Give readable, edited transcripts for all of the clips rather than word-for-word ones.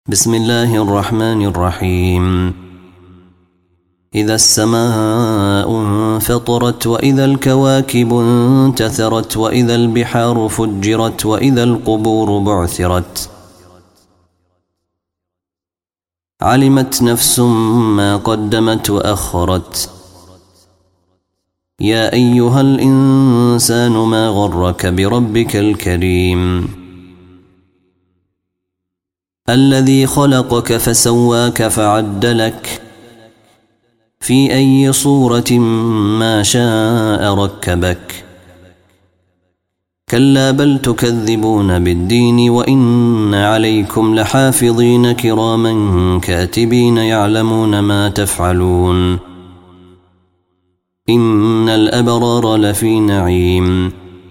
بسم الله الرحمن الرحيم. إذا السماء انفطرت وإذا الكواكب انتثرت وإذا البحار فجرت وإذا القبور بعثرت علمت نفس ما قدمت وأخرت. يا أيها الإنسان ما غرك بربك الكريم الذي خلقك فسواك فعدلك في أي صورة ما شاء ركبك. كلا بل تكذبون بالدين وإن عليكم لحافظين كراما كاتبين يعلمون ما تفعلون. إن الأبرار لفي نعيم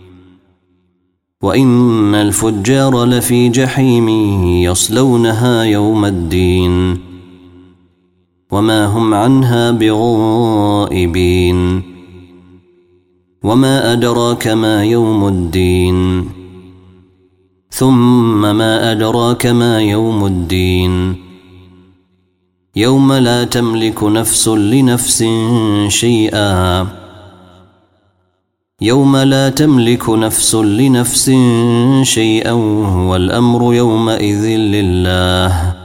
وإن الفجار لفي جحيم يصلونها يوم الدين وما هم عنها بغائبين. وما أدراك ما يوم الدين ثم ما أدراك ما يوم الدين يوم لا تملك نفس لنفس شيئا يوم لا تملك نفس لنفس شيئا والأمر يومئذ لله